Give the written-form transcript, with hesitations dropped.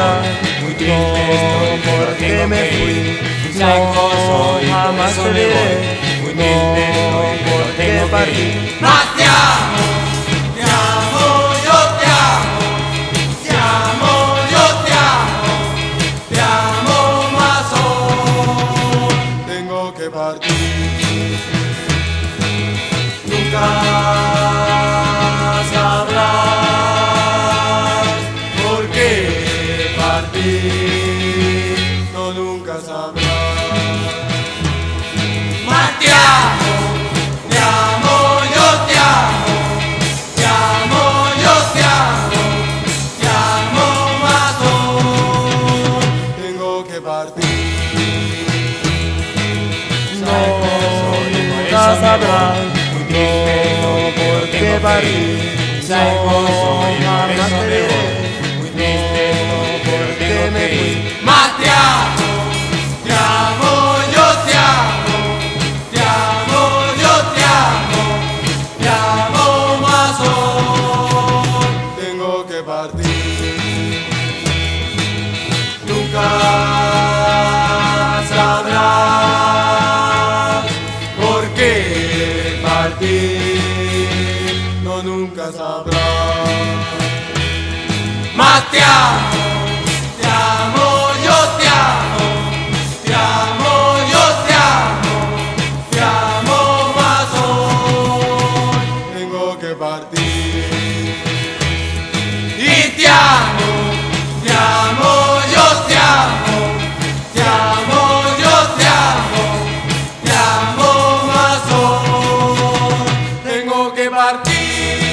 sabrás, muy triste estoy, porque me fui. Psycho soy, jamás te diré, muy triste estoy, porque partí. Más te amo, yo te amo, yo te amo más hoy. Tengo que partir. Nunca sabrás por qué partí. No, nunca sabrás. Más te amo, yo te amo, yo te amo más hoy. Tengo que partir. No, nunca sabrás, no, porque partí. Psycho soy, jamás te diré, muy triste estoy, porque me fui. Más te amo, yo te amo, yo te amo más hoy. Tengo que partir. Nunca sabrás por qué partí. No, nunca sabrás. Más te amo, yo te amo, yo te amo más hoy. Tengo que partir. Y te amo, yo te amo, yo te amo más hoy. Tengo que partir.